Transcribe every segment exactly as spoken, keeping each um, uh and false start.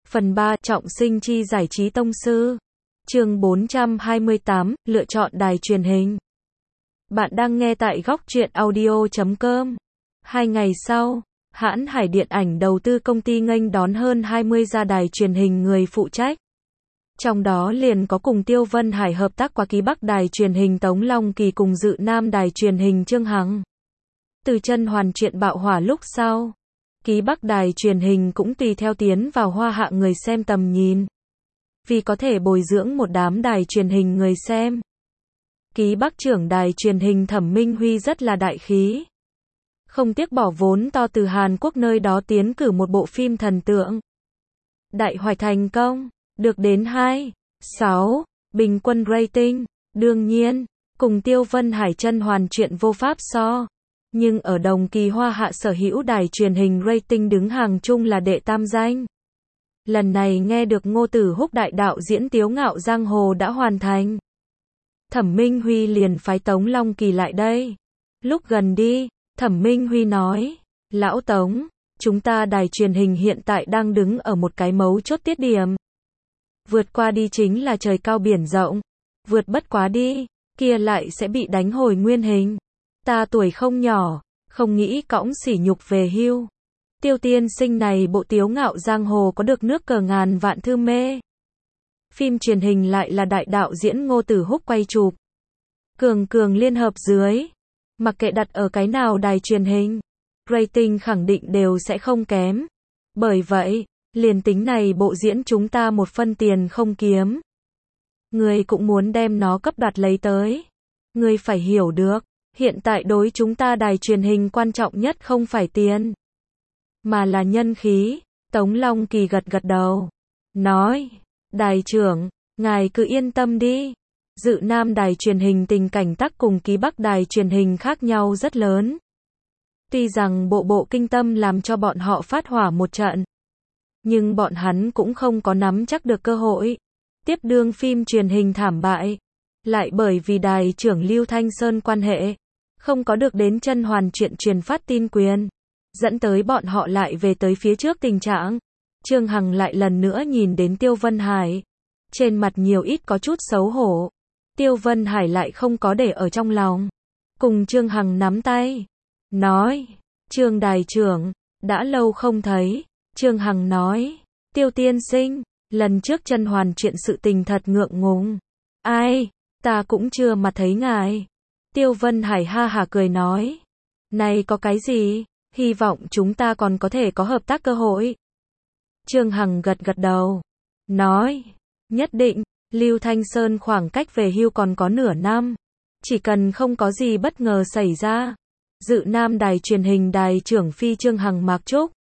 Phần ba, trọng sinh chi giải trí tông sư. Chương bốn trăm hai mươi tám, lựa chọn đài truyền hình. Bạn đang nghe tại góc truyện audio chấm com. Hai ngày sau, hãn Hải Điện ảnh đầu tư công ty nghênh đón hơn hai mươi gia đài truyền hình người phụ trách. Trong đó liền có cùng Tiêu Vân Hải hợp tác qua ký Bắc đài truyền hình Tống Long Kỳ cùng Dự Nam đài truyền hình Trương Hằng. Từ chân hoàn chuyện bạo hỏa lúc sau, ký Bắc đài truyền hình cũng tùy theo tiến vào hoa hạ người xem tầm nhìn. Vì có thể bồi dưỡng một đám đài truyền hình người xem, ký Bắc trưởng đài truyền hình Thẩm Minh Huy rất là đại khí. Không tiếc bỏ vốn to từ Hàn Quốc nơi đó tiến cử một bộ phim thần tượng. Đại hoạch thành công, được đến hai phẩy sáu bình quân rating. Đương nhiên, cùng Tiêu Vân Hải chân hoàn chuyện vô pháp so. Nhưng ở đồng kỳ hoa hạ sở hữu đài truyền hình rating đứng hàng chung là đệ tam danh. Lần này nghe được Ngô Tử Húc đại đạo diễn Tiếu Ngạo Giang Hồ đã hoàn thành. Thẩm Minh Huy liền phái Tống Long Kỳ lại đây. Lúc gần đi, Thẩm Minh Huy nói, Lão Tống, chúng ta đài truyền hình hiện tại đang đứng ở một cái mấu chốt tiết điểm. Vượt qua đi chính là trời cao biển rộng. Vượt bất quá đi, kia lại sẽ bị đánh hồi nguyên hình. Ta tuổi không nhỏ, không nghĩ cõng sỉ nhục về hưu. Tiêu tiên sinh này bộ Tiếu Ngạo Giang Hồ có được nước cờ ngàn vạn thư mê. Phim truyền hình lại là đại đạo diễn Ngô Tử Húc quay chụp. Cường cường liên hợp dưới. Mặc kệ đặt ở cái nào đài truyền hình, rating khẳng định đều sẽ không kém. Bởi vậy, liền tính này bộ diễn chúng ta một phân tiền không kiếm. Người cũng muốn đem nó cấp đoạt lấy tới. Người phải hiểu được, hiện tại đối chúng ta đài truyền hình quan trọng nhất không phải tiền, mà là nhân khí. Tống Long Kỳ gật gật đầu. Nói, đài trưởng, ngài cứ yên tâm đi. Dự Nam đài truyền hình tình cảnh tắc cùng ký Bắc đài truyền hình khác nhau rất lớn. Tuy rằng bộ bộ kinh tâm làm cho bọn họ phát hỏa một trận, nhưng bọn hắn cũng không có nắm chắc được cơ hội. Tiếp đương phim truyền hình thảm bại, lại bởi vì đài trưởng Lưu Thanh Sơn quan hệ, không có được đến chân hoàn chuyện truyền phát tin quyền, dẫn tới bọn họ lại về tới phía trước tình trạng. Trương Hằng lại lần nữa nhìn đến Tiêu Vân Hải, trên mặt nhiều ít có chút xấu hổ. Tiêu Vân Hải lại không có để ở trong lòng, cùng Trương Hằng nắm tay, nói, Trương đài trưởng, đã lâu không thấy. Trương Hằng nói, Tiêu tiên sinh, lần trước chân hoàn chuyện sự tình thật ngượng ngùng. Ai, ta cũng chưa mà thấy ngài. Tiêu Vân Hải ha hả cười nói, này có cái gì, hy vọng chúng ta còn có thể có hợp tác cơ hội. Trương Hằng gật gật đầu, nói, nhất định. Lưu Thanh Sơn khoảng cách về hưu còn có nửa năm, chỉ cần không có gì bất ngờ xảy ra, Dự Nam đài truyền hình đài trưởng phi Trương Hằng Mạc Trúc.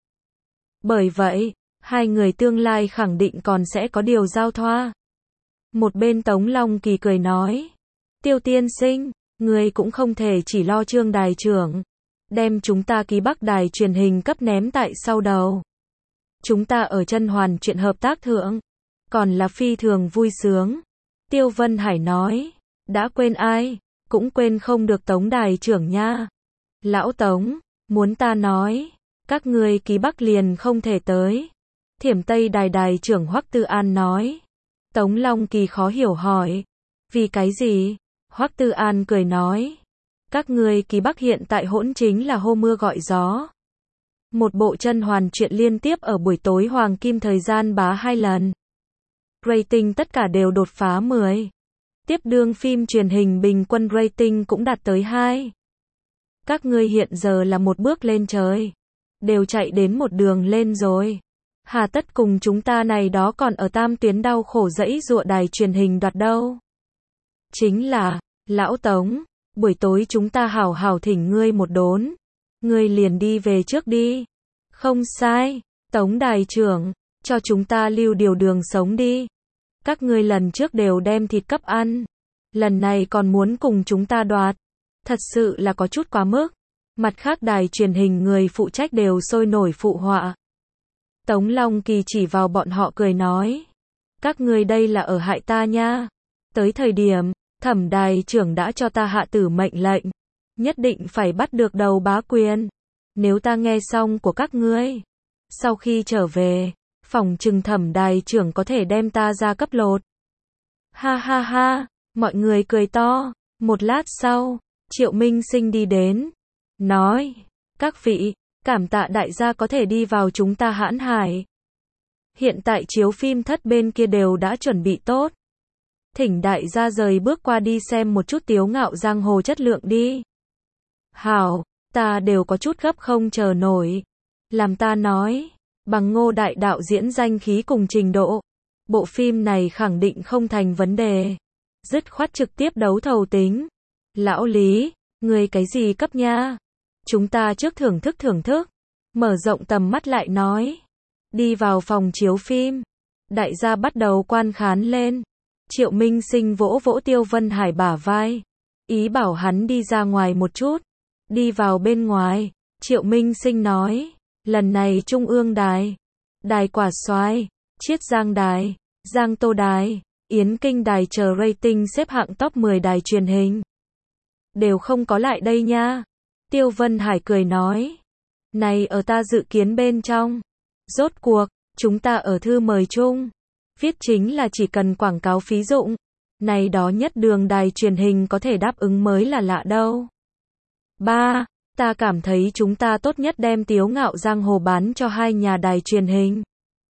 Bởi vậy, hai người tương lai khẳng định còn sẽ có điều giao thoa. Một bên Tống Long Kỳ cười nói, Tiêu tiên sinh, người cũng không thể chỉ lo Trương đài trưởng, đem chúng ta ký Bắc đài truyền hình cấp ném tại sau đầu. Chúng ta ở chân hoàn chuyện hợp tác thượng, còn là phi thường vui sướng. Tiêu Vân Hải nói, đã quên ai, cũng quên không được Tống đài trưởng nha. Lão Tống, muốn ta nói, các ngươi ký Bắc liền không thể tới. Thiểm Tây đài đài trưởng Hoắc Tư An nói. Tống Long Kỳ khó hiểu hỏi, vì cái gì? Hoắc Tư An cười nói, các ngươi ký Bắc hiện tại hỗn chính là hô mưa gọi gió. Một bộ chân hoàn chuyện liên tiếp ở buổi tối hoàng kim thời gian bá hai lần. Rating tất cả đều đột phá mười. Tiếp đương phim truyền hình bình quân rating cũng đạt tới hai. Các ngươi hiện giờ là một bước lên trời, đều chạy đến một đường lên rồi. Hà tất cùng chúng ta này đó còn ở tam tuyến đau khổ dẫy dụa đài truyền hình đoạt đâu. Chính là, Lão Tống, buổi tối chúng ta hảo hảo thỉnh ngươi một đốn. Ngươi liền đi về trước đi. Không sai, Tống đài trưởng, cho chúng ta lưu điều đường sống đi. Các ngươi lần trước đều đem thịt cấp ăn, lần này còn muốn cùng chúng ta đoạt. Thật sự là có chút quá mức. Mặt khác đài truyền hình người phụ trách đều sôi nổi phụ họa. Tống Long Kỳ chỉ vào bọn họ cười nói, các ngươi đây là ở hại ta nha. Tới thời điểm, Thẩm đài trưởng đã cho ta hạ tử mệnh lệnh, nhất định phải bắt được đầu bá quyền. Nếu ta nghe xong của các ngươi, sau khi trở về, Phỏng chừng Thẩm đài trưởng có thể đem ta ra cấp lột. Ha ha ha, mọi người cười to. Một lát sau, Triệu Minh Sinh đi đến, nói, các vị, cảm tạ đại gia có thể đi vào chúng ta Hãn Hải. Hiện tại chiếu phim thất bên kia đều đã chuẩn bị tốt. Thỉnh đại gia rời bước qua đi xem một chút Tiếu Ngạo Giang Hồ chất lượng đi. Hảo, ta đều có chút gấp không chờ nổi. Làm ta nói, bằng Ngô đại đạo diễn danh khí cùng trình độ, bộ phim này khẳng định không thành vấn đề. Dứt khoát trực tiếp đấu thầu tính. Lão Lý, người cái gì cấp nha? Chúng ta trước thưởng thức thưởng thức. Mở rộng tầm mắt lại nói. Đi vào phòng chiếu phim. Đại gia bắt đầu quan khán lên. Triệu Minh Sinh vỗ vỗ Tiêu Vân Hải bả vai. Ý bảo hắn đi ra ngoài một chút. Đi vào bên ngoài. Triệu Minh Sinh nói. Lần này Trung ương đài. Đài Quả Soái, Chiết Giang đài, Giang Tô đài, Yến Kinh đài chờ rating xếp hạng top mười đài truyền hình. Đều không có lại đây nha. Tiêu Vân Hải cười nói. Này ở ta dự kiến bên trong. Rốt cuộc, chúng ta ở thư mời chung. Viết chính là chỉ cần quảng cáo phí dụng. Này đó nhất đường đài truyền hình có thể đáp ứng mới là lạ đâu. ba. Ta cảm thấy chúng ta tốt nhất đem Tiếu Ngạo Giang Hồ bán cho hai nhà đài truyền hình.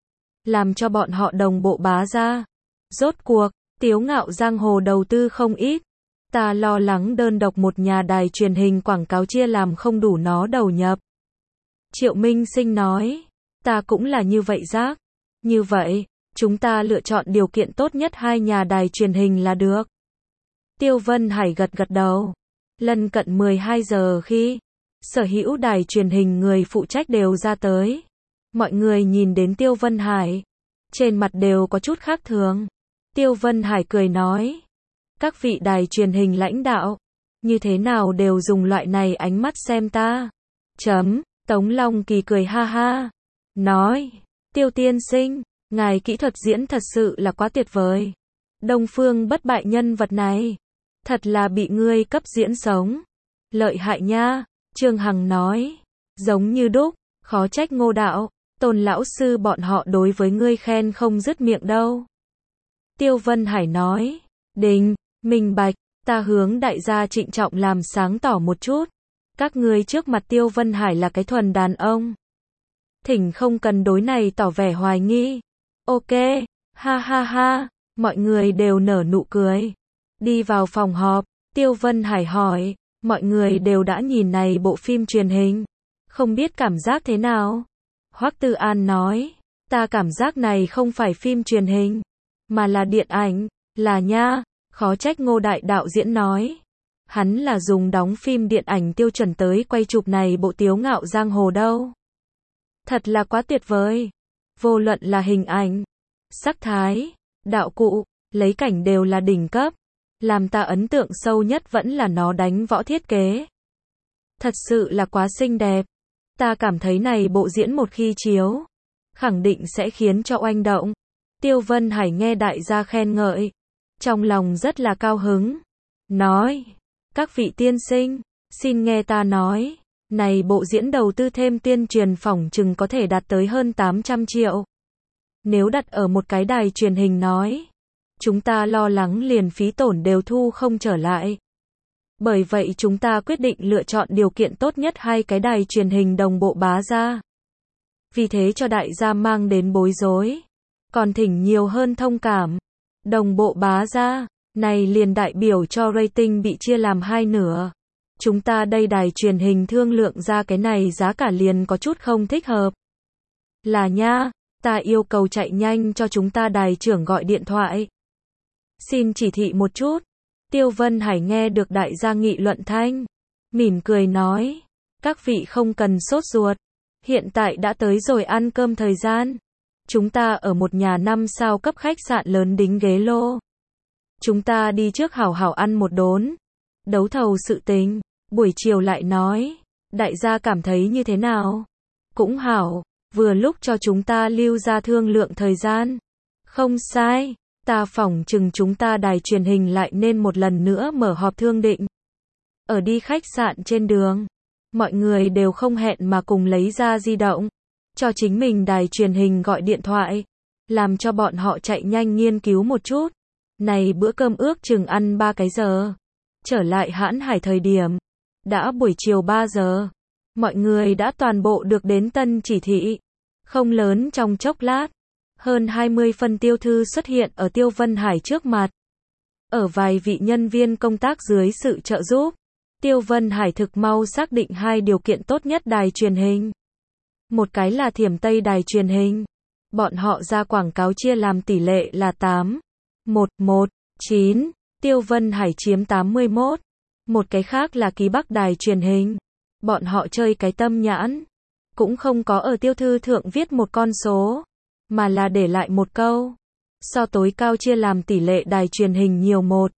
Làm cho bọn họ đồng bộ bá ra. Rốt cuộc, Tiếu Ngạo Giang Hồ đầu tư không ít. Ta lo lắng đơn độc một nhà đài truyền hình quảng cáo chia làm không đủ nó đầu nhập. Triệu Minh Sinh nói. Ta cũng là như vậy giác. Như vậy, chúng ta lựa chọn điều kiện tốt nhất hai nhà đài truyền hình là được. Tiêu Vân Hải gật gật đầu. Lần cận mười hai giờ khi sở hữu đài truyền hình người phụ trách đều ra tới. Mọi người nhìn đến Tiêu Vân Hải. Trên mặt đều có chút khác thường. Tiêu Vân Hải cười nói. Các vị đài truyền hình lãnh đạo. Như thế nào đều dùng loại này ánh mắt xem ta. Chấm. Tống Long Kỳ cười ha ha. Nói. Tiêu tiên sinh. Ngài kỹ thuật diễn thật sự là quá tuyệt vời. Đông Phương Bất Bại nhân vật này. Thật là bị ngươi cấp diễn sống. Lợi hại nha. Trương Hằng nói. Giống như đúc. Khó trách Ngô đạo, Tôn lão sư bọn họ đối với ngươi khen không dứt miệng đâu. Tiêu Vân Hải nói. Đình, minh bạch, ta hướng đại gia trịnh trọng làm sáng tỏ một chút. Các ngươi trước mặt Tiêu Vân Hải là cái thuần đàn ông. Thỉnh không cần đối này tỏ vẻ hoài nghi. Ok, ha ha ha, mọi người đều nở nụ cười. Đi vào phòng họp, Tiêu Vân Hải hỏi, mọi người đều đã nhìn này bộ phim truyền hình. Không biết cảm giác thế nào? Hoắc Tư An nói, ta cảm giác này không phải phim truyền hình, mà là điện ảnh, là nha, khó trách Ngô đại đạo diễn nói. Hắn là dùng đóng phim điện ảnh tiêu chuẩn tới quay chụp này bộ Tiếu Ngạo Giang Hồ đâu. Thật là quá tuyệt vời. Vô luận là hình ảnh, sắc thái, đạo cụ, lấy cảnh đều là đỉnh cấp. Làm ta ấn tượng sâu nhất vẫn là nó đánh võ thiết kế. Thật sự là quá xinh đẹp. Ta cảm thấy này bộ diễn một khi chiếu, khẳng định sẽ khiến cho oanh động. Tiêu Vân Hải nghe đại gia khen ngợi, trong lòng rất là cao hứng. Nói, các vị tiên sinh, xin nghe ta nói, này bộ diễn đầu tư thêm tuyên truyền phỏng chừng có thể đạt tới hơn tám trăm triệu. Nếu đặt ở một cái đài truyền hình nói, chúng ta lo lắng liền phí tổn đều thu không trở lại. Bởi vậy chúng ta quyết định lựa chọn điều kiện tốt nhất hai cái đài truyền hình đồng bộ bá ra. Vì thế cho đại gia mang đến bối rối. Còn thỉnh nhiều hơn thông cảm. Đồng bộ bá ra, này liền đại biểu cho rating bị chia làm hai nửa. Chúng ta đây đài truyền hình thương lượng ra cái này giá cả liền có chút không thích hợp. Là nha, ta yêu cầu chạy nhanh cho chúng ta đài trưởng gọi điện thoại. Xin chỉ thị một chút. Tiêu Vân Hải nghe được đại gia nghị luận thanh, mỉm cười nói, các vị không cần sốt ruột, hiện tại đã tới rồi ăn cơm thời gian. Chúng ta ở một nhà năm sao cấp khách sạn lớn đính ghế lô. Chúng ta đi trước hảo hảo ăn một đốn. Đấu thầu sự tình, buổi chiều lại nói, đại gia cảm thấy như thế nào? Cũng hảo, vừa lúc cho chúng ta lưu ra thương lượng thời gian. Không sai. Ta phỏng chừng chúng ta đài truyền hình lại nên một lần nữa mở họp thương định. Ở đi khách sạn trên đường, mọi người đều không hẹn mà cùng lấy ra di động. cho chính mình đài truyền hình gọi điện thoại, làm cho bọn họ chạy nhanh nghiên cứu một chút. Này bữa cơm ước chừng ăn ba cái giờ. Trở lại Hãn Hải thời điểm, đã buổi chiều ba giờ. Mọi người đã toàn bộ được đến tân chỉ thị. Không lớn trong chốc lát, hơn hai mươi phân tiêu thư xuất hiện ở Tiêu Vân Hải trước mặt. Ở vài vị nhân viên công tác dưới sự trợ giúp, Tiêu Vân Hải thực mau xác định hai điều kiện tốt nhất đài truyền hình. Một cái là Thiểm Tây đài truyền hình. Bọn họ ra quảng cáo chia làm tỷ lệ là tám, một, một, chín, Tiêu Vân Hải chiếm tám mươi mốt. Một cái khác là Ký Bắc đài truyền hình. Bọn họ chơi cái tâm nhãn. Cũng không có ở tiêu thư thượng viết một con số, mà là để lại một câu. So tối cao chia làm tỷ lệ đài truyền hình nhiều một.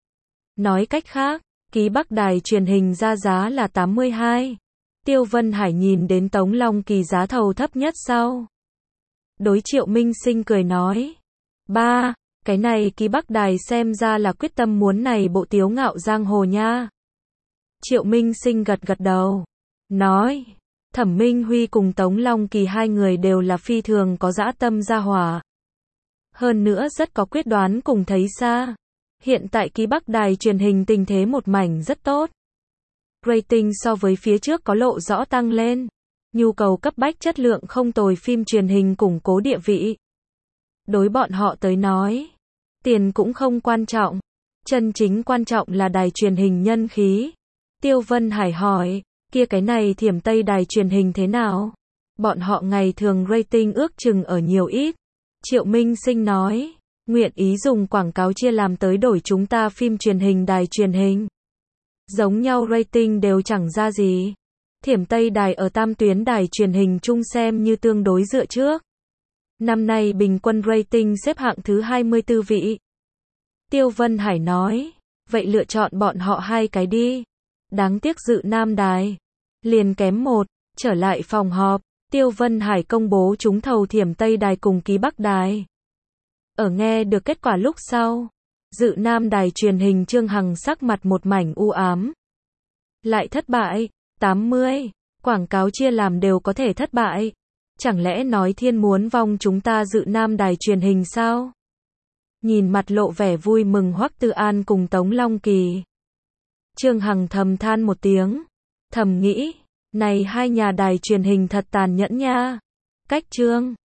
Nói cách khác, Ký Bắc đài truyền hình ra giá là tám mươi hai. Tiêu Vân Hải nhìn đến Tống Long Kỳ giá thầu thấp nhất sau. Đối Triệu Minh Sinh cười nói. Ba, cái này Ký Bắc đài xem ra là quyết tâm muốn này bộ Tiếu Ngạo Giang Hồ nha. Triệu Minh Sinh gật gật đầu. Nói. Thẩm Minh Huy cùng Tống Long Kỳ hai người đều là phi thường có dã tâm gia hỏa. Hơn nữa rất có quyết đoán cùng thấy xa. Hiện tại Ký Bắc đài truyền hình tình thế một mảnh rất tốt. Rating so với phía trước có lộ rõ tăng lên. Nhu cầu cấp bách chất lượng không tồi phim truyền hình củng cố địa vị. Đối bọn họ tới nói, tiền cũng không quan trọng. Chân chính quan trọng là đài truyền hình nhân khí. Tiêu Vân Hải hỏi, kia cái này Thiểm Tây đài truyền hình thế nào? Bọn họ ngày thường rating ước chừng ở nhiều ít. Triệu Minh Sinh nói, nguyện ý dùng quảng cáo chia làm tới đổi chúng ta phim truyền hình đài truyền hình. Giống nhau rating đều chẳng ra gì. Thiểm Tây đài ở tam tuyến đài truyền hình chung xem như tương đối dựa trước. Năm nay bình quân rating xếp hạng thứ hai mươi tư vị. Tiêu Vân Hải nói, vậy lựa chọn bọn họ hai cái đi. Đáng tiếc Dự Nam đài. Liền kém một, trở lại phòng họp, Tiêu Vân Hải công bố trúng thầu Thiểm Tây đài cùng Ký Bắc đài. Ở nghe được kết quả lúc sau, Dự Nam đài truyền hình Trương Hằng sắc mặt một mảnh u ám. Lại thất bại, tám mươi, quảng cáo chia làm đều có thể thất bại. Chẳng lẽ nói thiên muốn vong chúng ta Dự Nam đài truyền hình sao? Nhìn mặt lộ vẻ vui mừng Hoắc Tư An cùng Tống Long Kỳ. Trương Hằng thầm than một tiếng, thầm nghĩ, này hai nhà đài truyền hình thật tàn nhẫn nha. Cách Trương